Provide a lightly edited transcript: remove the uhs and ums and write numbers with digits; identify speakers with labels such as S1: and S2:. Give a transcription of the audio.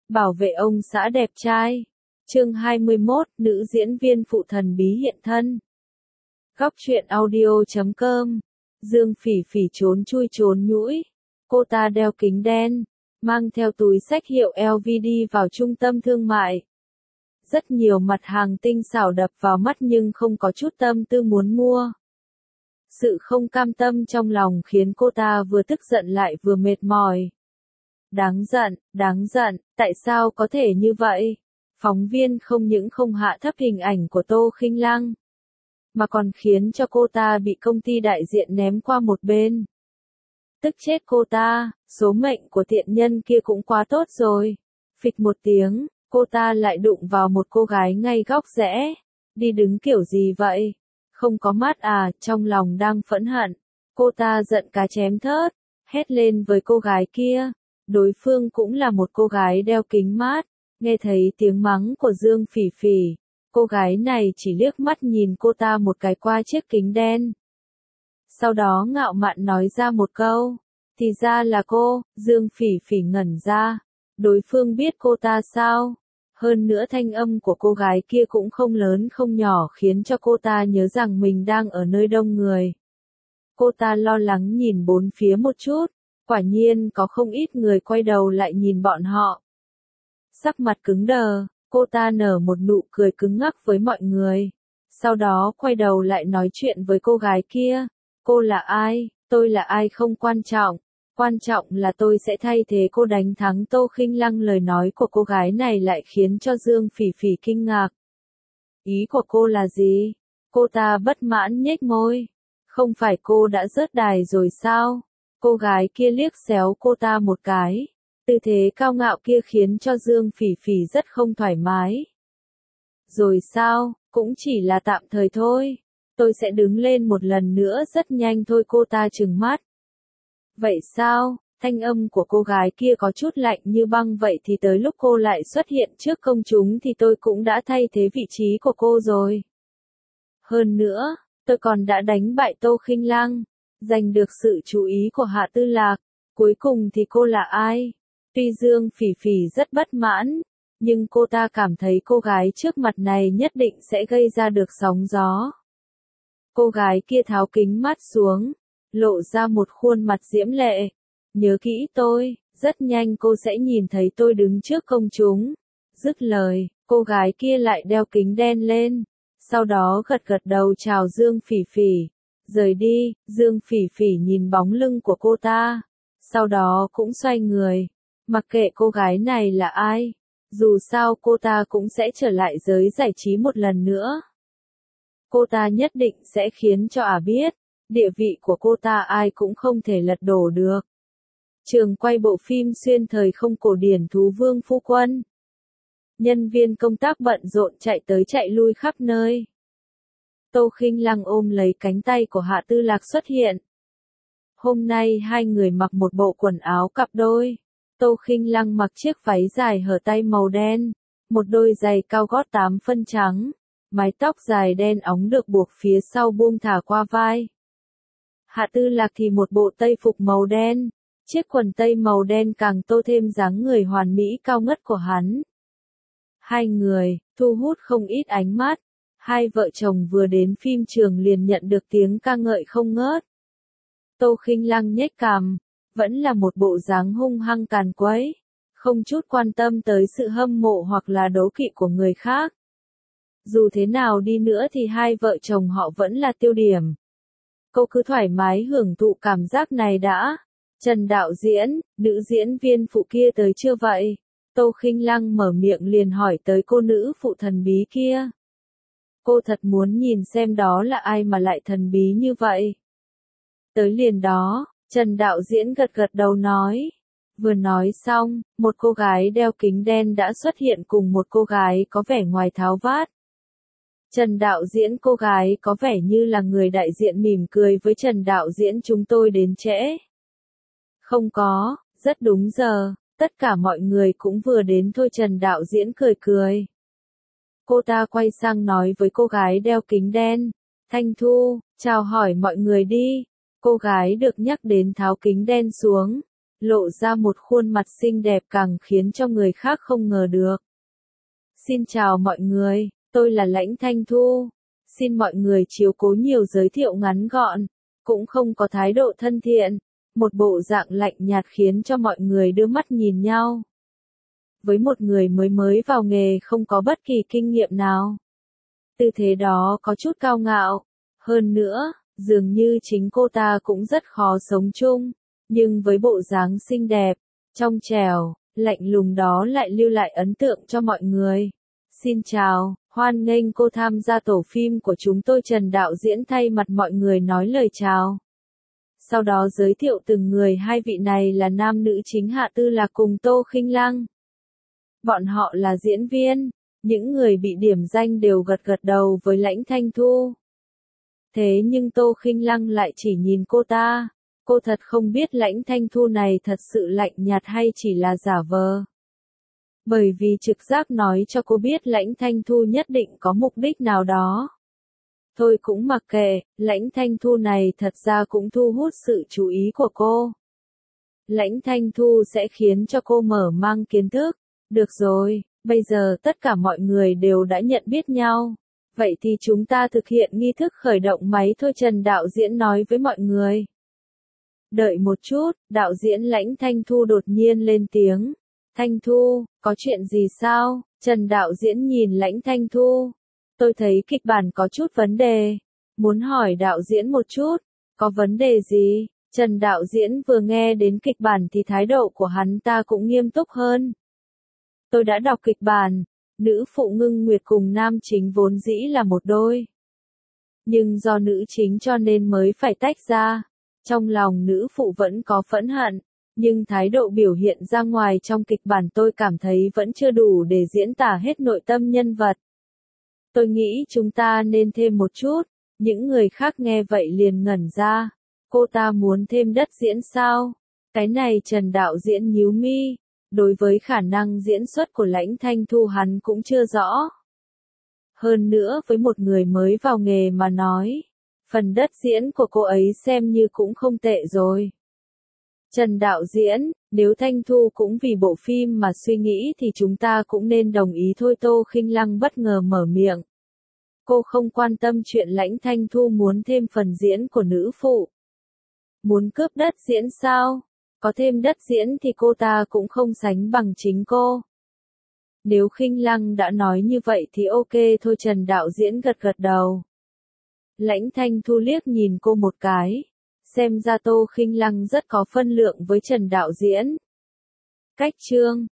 S1: Bảo vệ ông xã đẹp trai. Chương 21, nữ diễn viên phụ thần bí hiện thân. Góc truyện audio.com. Dương Phỉ Phỉ trốn chui trốn nhũi. Cô ta đeo kính đen, mang theo túi xách hiệu LV đi vào trung tâm thương mại. Rất nhiều mặt hàng tinh xảo đập vào mắt nhưng không có chút tâm tư muốn mua. Sự không cam tâm trong lòng khiến cô ta vừa tức giận lại vừa mệt mỏi. Đáng giận, tại sao có thể như vậy? Phóng viên không những không hạ thấp hình ảnh của Tô Khinh Lăng, mà còn khiến cho cô ta bị công ty đại diện ném qua một bên. Tức chết cô ta, số mệnh của tiện nhân kia cũng quá tốt rồi. Phịch một tiếng, cô ta lại đụng vào một cô gái ngay góc rẽ. Đi đứng kiểu gì vậy? Không có mắt à? Trong lòng đang phẫn hận, cô ta giận cá chém thớt, hét lên với cô gái kia. Đối phương cũng là một cô gái đeo kính mát, nghe thấy tiếng mắng của Dương Phỉ Phỉ, cô gái này chỉ liếc mắt nhìn cô ta một cái qua chiếc kính đen. Sau đó ngạo mạn nói ra một câu, thì ra là cô. Dương Phỉ Phỉ ngẩn ra, đối phương biết cô ta sao? Hơn nữa thanh âm của cô gái kia cũng không lớn không nhỏ khiến cho cô ta nhớ rằng mình đang ở nơi đông người. Cô ta lo lắng nhìn bốn phía một chút. Quả nhiên có không ít người quay đầu lại nhìn bọn họ. Sắc mặt cứng đờ, cô ta nở một nụ cười cứng ngắc với mọi người. Sau đó quay đầu lại nói chuyện với cô gái kia. Cô là ai? Tôi là ai không quan trọng. Quan trọng là tôi sẽ thay thế cô đánh thắng Tô Khinh Lăng. Lời nói của cô gái này lại khiến cho Dương Phỉ Phỉ kinh ngạc. Ý của cô là gì? Cô ta bất mãn nhếch môi. Không phải cô đã rớt đài rồi sao? Cô gái kia liếc xéo cô ta một cái. Tư thế cao ngạo kia khiến cho Dương Phỉ Phỉ rất không thoải mái. Rồi sao, cũng chỉ là tạm thời thôi. Tôi sẽ đứng lên một lần nữa rất nhanh thôi. Cô ta trừng mắt. Vậy sao? Thanh âm của cô gái kia có chút lạnh như băng. Vậy thì tới lúc cô lại xuất hiện trước công chúng thì tôi cũng đã thay thế vị trí của cô rồi. Hơn nữa, tôi còn đã đánh bại Tô Khinh Lăng, giành được sự chú ý của Hạ Tư Lạc. Cuối cùng thì cô là ai? Tuy Dương Phỉ Phỉ rất bất mãn, nhưng cô ta cảm thấy cô gái trước mặt này nhất định sẽ gây ra được sóng gió. Cô gái kia tháo kính mắt xuống, lộ ra một khuôn mặt diễm lệ. Nhớ kỹ tôi, rất nhanh cô sẽ nhìn thấy tôi đứng trước công chúng. Dứt lời, cô gái kia lại đeo kính đen lên, sau đó gật gật đầu chào Dương Phỉ Phỉ. Rời đi. Dương Phỉ Phỉ nhìn bóng lưng của cô ta, sau đó cũng xoay người, mặc kệ cô gái này là ai, dù sao cô ta cũng sẽ trở lại giới giải trí một lần nữa. Cô ta nhất định sẽ khiến cho biết, địa vị của cô ta ai cũng không thể lật đổ được. Trường quay bộ phim xuyên thời không cổ điển Thú Vương Phu Quân. Nhân viên công tác bận rộn chạy tới chạy lui khắp nơi. Tô Khinh Lăng ôm lấy cánh tay của Hạ Tư Lạc xuất hiện. Hôm nay hai người mặc một bộ quần áo cặp đôi. Tô Khinh Lăng mặc chiếc váy dài hở tay màu đen, một đôi giày cao gót 8 phân trắng, mái tóc dài đen óng được buộc phía sau buông thả qua vai. Hạ Tư Lạc thì một bộ tây phục màu đen, chiếc quần tây màu đen càng tô thêm dáng người hoàn mỹ cao ngất của hắn. Hai người thu hút không ít ánh mắt. Hai vợ chồng vừa đến phim trường liền nhận được tiếng ca ngợi không ngớt. Tô Khinh Lăng nhếch cằm, vẫn là một bộ dáng hung hăng càn quấy, không chút quan tâm tới sự hâm mộ hoặc là đố kỵ của người khác. Dù thế nào đi nữa thì hai vợ chồng họ vẫn là tiêu điểm. Cô cứ thoải mái hưởng thụ cảm giác này đã. Trần đạo diễn, nữ diễn viên phụ kia tới chưa vậy? Tô Khinh Lăng mở miệng liền hỏi tới cô nữ phụ thần bí kia. Cô thật muốn nhìn xem đó là ai mà lại thần bí như vậy. Tới liền đó, Trần đạo diễn gật gật đầu nói. Vừa nói xong, một cô gái đeo kính đen đã xuất hiện cùng một cô gái có vẻ ngoài tháo vát. Trần đạo diễn, cô gái có vẻ như là người đại diện mỉm cười với Trần đạo diễn, chúng tôi đến trễ. Không có, rất đúng giờ, tất cả mọi người cũng vừa đến thôi. Trần đạo diễn cười cười. Cô ta quay sang nói với cô gái đeo kính đen, Thanh Thu, chào hỏi mọi người đi. Cô gái được nhắc đến tháo kính đen xuống, lộ ra một khuôn mặt xinh đẹp càng khiến cho người khác không ngờ được. Xin chào mọi người, tôi là Lãnh Thanh Thu. Xin mọi người chiếu cố nhiều, giới thiệu ngắn gọn, cũng không có thái độ thân thiện, một bộ dạng lạnh nhạt khiến cho mọi người đưa mắt nhìn nhau. Với một người mới vào nghề không có bất kỳ kinh nghiệm nào, tư thế đó có chút cao ngạo, hơn nữa, dường như chính cô ta cũng rất khó sống chung, nhưng với bộ dáng xinh đẹp, trong trẻo, lạnh lùng đó lại lưu lại ấn tượng cho mọi người. Xin chào, hoan nghênh cô tham gia tổ phim của chúng tôi. Trần đạo diễn thay mặt mọi người nói lời chào. Sau đó giới thiệu từng người, hai vị này là nam nữ chính Hạ Tư Lạc cùng Tô Khinh Lăng. Bọn họ là diễn viên, những người bị điểm danh đều gật gật đầu với Lãnh Thanh Thu. Thế nhưng Tô Khinh Lăng lại chỉ nhìn cô ta, cô thật không biết Lãnh Thanh Thu này thật sự lạnh nhạt hay chỉ là giả vờ. Bởi vì trực giác nói cho cô biết Lãnh Thanh Thu nhất định có mục đích nào đó. Thôi cũng mặc kệ, Lãnh Thanh Thu này thật ra cũng thu hút sự chú ý của cô. Lãnh Thanh Thu sẽ khiến cho cô mở mang kiến thức. Được rồi, bây giờ tất cả mọi người đều đã nhận biết nhau. Vậy thì chúng ta thực hiện nghi thức khởi động máy thôi, Trần đạo diễn nói với mọi người. Đợi một chút, đạo diễn Lãnh Thanh Thu đột nhiên lên tiếng. Thanh Thu, có chuyện gì sao? Trần đạo diễn nhìn Lãnh Thanh Thu. Tôi thấy kịch bản có chút vấn đề. Muốn hỏi đạo diễn một chút, có vấn đề gì? Trần đạo diễn vừa nghe đến kịch bản thì thái độ của hắn ta cũng nghiêm túc hơn. Tôi đã đọc kịch bản, nữ phụ Ngưng Nguyệt cùng nam chính vốn dĩ là một đôi. Nhưng do nữ chính cho nên mới phải tách ra. Trong lòng nữ phụ vẫn có phẫn hận, nhưng thái độ biểu hiện ra ngoài trong kịch bản tôi cảm thấy vẫn chưa đủ để diễn tả hết nội tâm nhân vật. Tôi nghĩ chúng ta nên thêm một chút. Những người khác nghe vậy liền ngẩn ra. Cô ta muốn thêm đất diễn sao? Cái này Trần đạo diễn nhíu mi. Đối với khả năng diễn xuất của Lãnh Thanh Thu hắn cũng chưa rõ. Hơn nữa với một người mới vào nghề mà nói, phần đất diễn của cô ấy xem như cũng không tệ rồi. Trần đạo diễn, nếu Thanh Thu cũng vì bộ phim mà suy nghĩ thì chúng ta cũng nên đồng ý thôi. Tô Khinh Lăng bất ngờ mở miệng. Cô không quan tâm chuyện Lãnh Thanh Thu muốn thêm phần diễn của nữ phụ. Muốn cướp đất diễn sao? Có thêm đất diễn thì cô ta cũng không sánh bằng chính cô. Nếu Khinh Lăng đã nói như vậy thì ok thôi, Trần đạo diễn gật gật đầu. Lãnh Thanh Thu liếc nhìn cô một cái. Xem ra Tô Khinh Lăng rất có phân lượng với Trần đạo diễn. Cách chương